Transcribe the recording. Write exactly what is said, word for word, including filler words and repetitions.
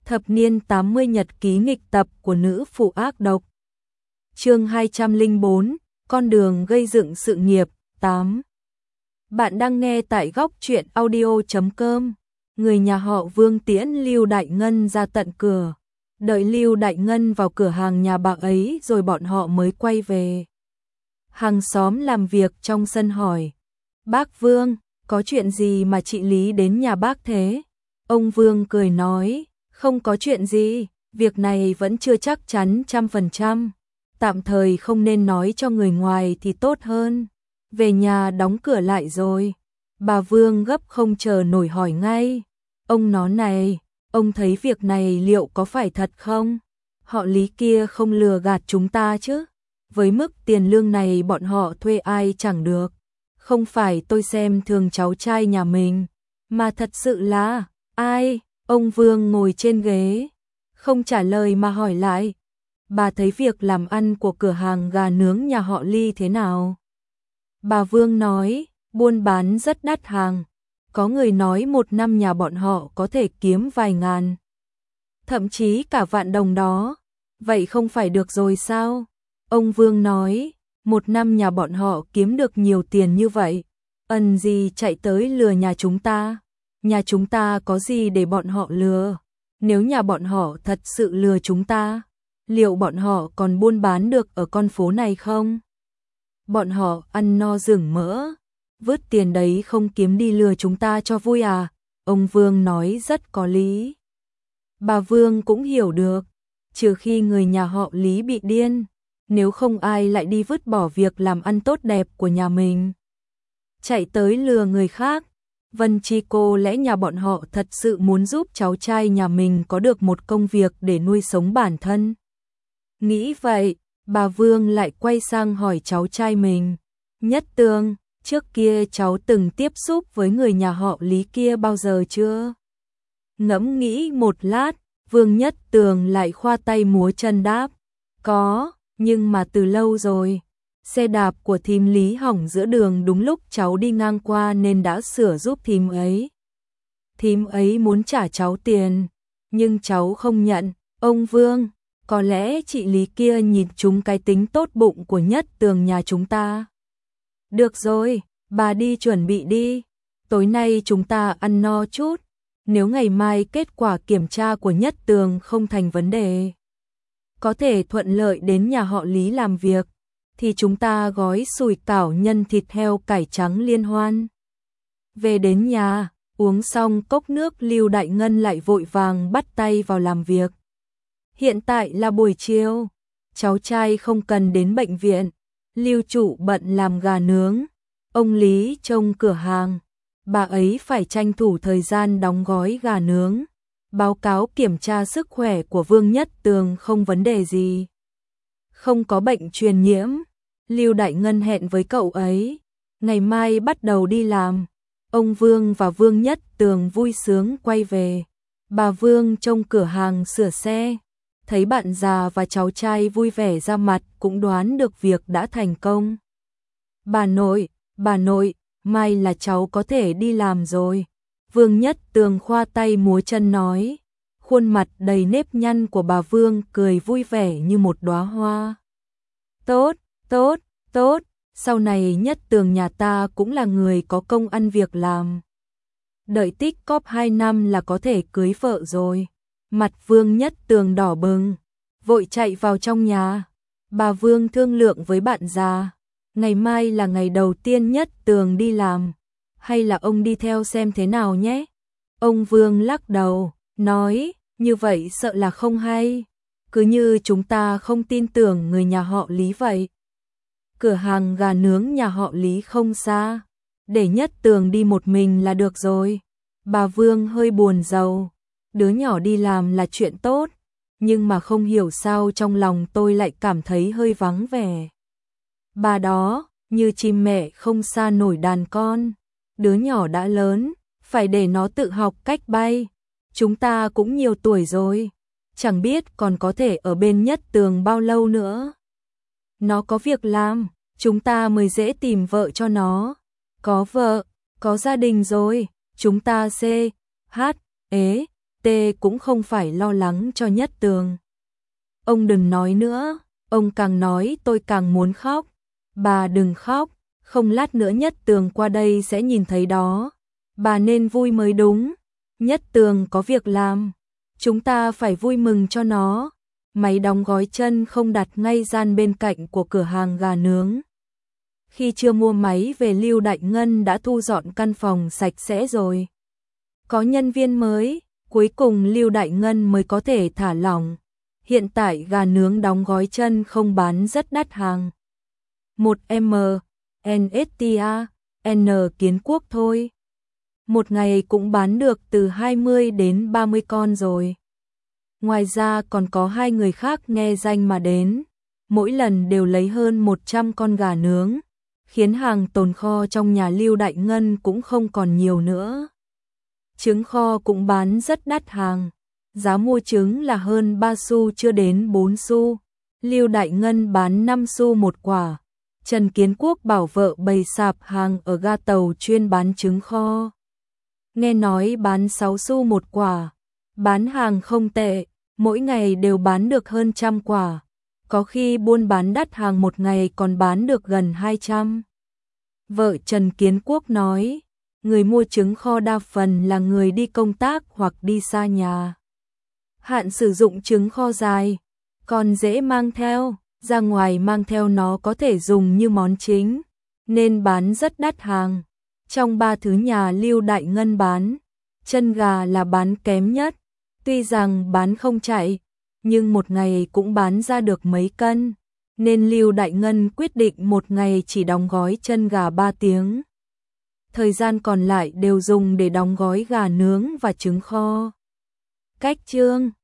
Thập niên tám mươi nhật ký nghịch tập của nữ phụ ác độc. Chương hai trăm lẻ bốn, con đường gây dựng sự nghiệp, tám. Bạn đang nghe tại góc truyện audio chấm com. Người nhà họ Vương tiễn Lưu Đại Ngân ra tận cửa. Đợi Lưu Đại Ngân vào cửa hàng nhà bà ấy rồi bọn họ mới quay về. Hàng xóm làm việc trong sân hỏi: "Bác Vương, có chuyện gì mà chị Lý đến nhà bác thế?" Ông Vương cười nói: "Không có chuyện gì, việc này vẫn chưa chắc chắn trăm phần trăm. Tạm thời không nên nói cho người ngoài thì tốt hơn. Về nhà đóng cửa lại rồi." Bà Vương gấp không chờ nổi hỏi ngay: "Ông nói này, ông thấy việc này liệu có phải thật không? Họ Lý kia không lừa gạt chúng ta chứ? Với mức tiền lương này bọn họ thuê ai chẳng được. Không phải tôi xem thường cháu trai nhà mình, mà thật sự là..." "Ai?" Ông Vương ngồi trên ghế, không trả lời mà hỏi lại: "Bà thấy việc làm ăn của cửa hàng gà nướng nhà họ Ly thế nào?" Bà Vương nói: "Buôn bán rất đắt hàng. Có người nói một năm nhà bọn họ có thể kiếm vài ngàn, thậm chí cả vạn đồng đó. Vậy không phải được rồi sao?" Ông Vương nói: "Một năm nhà bọn họ kiếm được nhiều tiền như vậy, ẩn gì chạy tới lừa nhà chúng ta. Nhà chúng ta có gì để bọn họ lừa? Nếu nhà bọn họ thật sự lừa chúng ta, liệu bọn họ còn buôn bán được ở con phố này không? Bọn họ ăn no rừng mỡ, vứt tiền đấy không kiếm đi lừa chúng ta cho vui à?" Ông Vương nói rất có lý. Bà Vương cũng hiểu được, trừ khi người nhà họ Lý bị điên, nếu không ai lại đi vứt bỏ việc làm ăn tốt đẹp của nhà mình, chạy tới lừa người khác. Vân Chi cô lẽ nhà bọn họ thật sự muốn giúp cháu trai nhà mình có được một công việc để nuôi sống bản thân. Nghĩ vậy, bà Vương lại quay sang hỏi cháu trai mình: "Nhất Tường, trước kia cháu từng tiếp xúc với người nhà họ Lý kia bao giờ chưa?" Ngẫm nghĩ một lát, Vương Nhất Tường lại khoa tay múa chân đáp: "Có, nhưng mà từ lâu rồi. Xe đạp của thím Lý hỏng giữa đường đúng lúc cháu đi ngang qua nên đã sửa giúp thím ấy. Thím ấy muốn trả cháu tiền, nhưng cháu không nhận." Ông Vương: "Có lẽ chị Lý kia nhìn trúng cái tính tốt bụng của Nhất Tường nhà chúng ta. Được rồi, bà đi chuẩn bị đi. Tối nay chúng ta ăn no chút. Nếu ngày mai kết quả kiểm tra của Nhất Tường không thành vấn đề, có thể thuận lợi đến nhà họ Lý làm việc, thì chúng ta gói sủi cảo nhân thịt heo cải trắng liên hoan." Về đến nhà, uống xong cốc nước, Lưu Đại Ngân lại vội vàng bắt tay vào làm việc. Hiện tại là buổi chiều, cháu trai không cần đến bệnh viện, Lưu chủ bận làm gà nướng, ông Lý trông cửa hàng, bà ấy phải tranh thủ thời gian đóng gói gà nướng, báo cáo kiểm tra sức khỏe của Vương Nhất Tường không vấn đề gì, không có bệnh truyền nhiễm. Lưu Đại Ngân hẹn với cậu ấy ngày mai bắt đầu đi làm. Ông Vương và Vương Nhất Tường vui sướng quay về. Bà Vương trong cửa hàng sửa xe, thấy bạn già và cháu trai vui vẻ ra mặt cũng đoán được việc đã thành công. "Bà nội, bà nội, mai là cháu có thể đi làm rồi." Vương Nhất Tường khoa tay múa chân nói. Khuôn mặt đầy nếp nhăn của bà Vương cười vui vẻ như một đóa hoa. "Tốt, tốt, tốt, sau này Nhất Tường nhà ta cũng là người có công ăn việc làm. Đợi tích cóp hai năm là có thể cưới vợ rồi." Mặt Vương Nhất Tường đỏ bừng, vội chạy vào trong nhà. Bà Vương thương lượng với bạn già: "Ngày mai là ngày đầu tiên Nhất Tường đi làm, hay là ông đi theo xem thế nào nhé?" Ông Vương lắc đầu, nói: "Như vậy sợ là không hay, cứ như chúng ta không tin tưởng người nhà họ Lý vậy. Cửa hàng gà nướng nhà họ Lý không xa, để Nhất Tường đi một mình là được rồi." Bà Vương hơi buồn rầu: "Đứa nhỏ đi làm là chuyện tốt, nhưng mà không hiểu sao trong lòng tôi lại cảm thấy hơi vắng vẻ. Bà đó, như chim mẹ không xa nổi đàn con. Đứa nhỏ đã lớn, phải để nó tự học cách bay. Chúng ta cũng nhiều tuổi rồi, chẳng biết còn có thể ở bên Nhất Tường bao lâu nữa. Nó có việc làm, chúng ta mới dễ tìm vợ cho nó. Có vợ, có gia đình rồi, chúng ta c, h, ế, Tê cũng không phải lo lắng cho Nhất Tường. Ông đừng nói nữa, ông càng nói tôi càng muốn khóc. Bà đừng khóc, không lát nữa Nhất Tường qua đây sẽ nhìn thấy đó. Bà nên vui mới đúng. Nhất Tường có việc làm, chúng ta phải vui mừng cho nó. Máy đóng gói chân không đặt ngay gian bên cạnh của cửa hàng gà nướng. Khi chưa mua máy về, Lưu Đại Ngân đã thu dọn căn phòng sạch sẽ rồi. Có nhân viên mới, cuối cùng Lưu Đại Ngân mới có thể thả lỏng. Hiện tại gà nướng đóng gói chân không bán rất đắt hàng. một em, en ét tê a, N Kiến Quốc thôi. Một ngày cũng bán được từ hai mươi đến ba mươi con rồi. Ngoài ra còn có hai người khác nghe danh mà đến. Mỗi lần đều lấy hơn một trăm con gà nướng, khiến hàng tồn kho trong nhà Lưu Đại Ngân cũng không còn nhiều nữa. Trứng kho cũng bán rất đắt hàng. Giá mua trứng là hơn ba xu chưa đến bốn xu. Lưu Đại Ngân bán năm xu một quả. Trần Kiến Quốc bảo vợ bày sạp hàng ở ga tàu chuyên bán trứng kho. Nghe nói bán sáu xu một quả. Bán hàng không tệ, mỗi ngày đều bán được hơn trăm quả. Có khi buôn bán đắt hàng một ngày còn bán được gần hai trăm. Vợ Trần Kiến Quốc nói, người mua trứng kho đa phần là người đi công tác hoặc đi xa nhà. Hạn sử dụng trứng kho dài, còn dễ mang theo, ra ngoài mang theo nó có thể dùng như món chính, nên bán rất đắt hàng. Trong ba thứ nhà Lưu Đại Ngân bán, chân gà là bán kém nhất, tuy rằng bán không chạy, nhưng một ngày cũng bán ra được mấy cân, nên Lưu Đại Ngân quyết định một ngày chỉ đóng gói chân gà ba tiếng. Thời gian còn lại đều dùng để đóng gói gà nướng và trứng kho. Cách chương